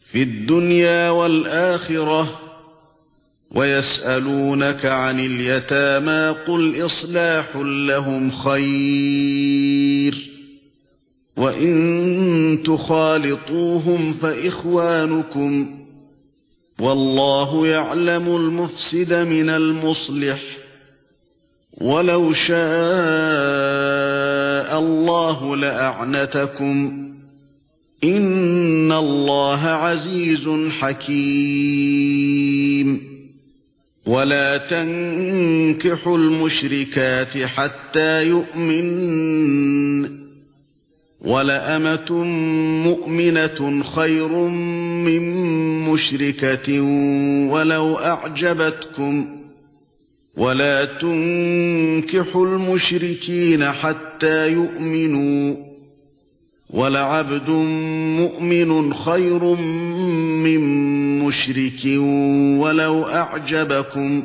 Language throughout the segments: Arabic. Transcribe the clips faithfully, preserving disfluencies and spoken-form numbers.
في الدنيا والآخرة. ويسألونك عن اليتامى قل إصلاح لهم خير وإن تخالطوهم فإخوانكم والله يعلم المفسد من المصلح ولو شاء الله لأعنتكم إن الله عزيز حكيم. ولا تنكحوا المشركات حتى يؤمنن ولأمة مؤمنة خير من مشركة ولو أعجبتكم ولا تنكحوا المشركين حتى يؤمنوا ولعبد مؤمن خير من مشرك ولو أعجبكم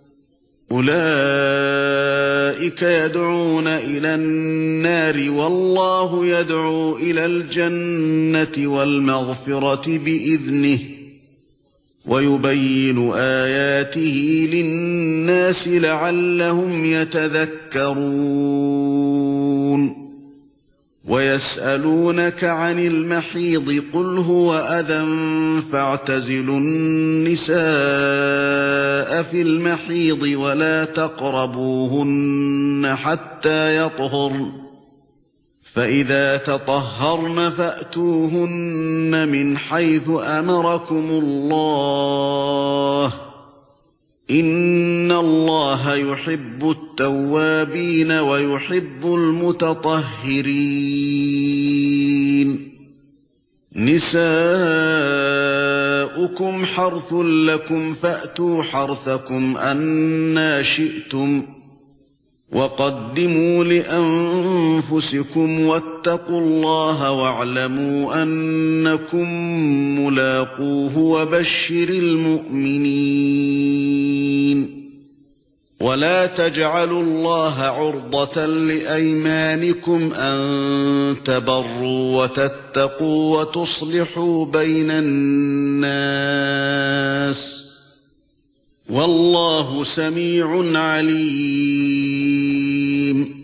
أولئك يدعون إلى النار والله يدعو إلى الجنة والمغفرة بإذنه ويبين آياته للناس لعلهم يتذكرون. ويسألونك عن المحيض قل هو أذى فاعتزلوا النساء في المحيض ولا تقربوهن حتى يطهرن فإذا تطهرن فأتوهن من حيث أمركم الله إن الله يحب التوابين ويحب المتطهرين. نساؤكم حرث لكم فأتوا حرثكم أنى شئتم وقدموا لأنفسكم واتقوا الله واعلموا أنكم ملاقوه وبشر المؤمنين. ولا تجعلوا الله عرضة لأيمانكم أن تبروا وتتقوا وتصلحوا بين الناس والله سميع عليم.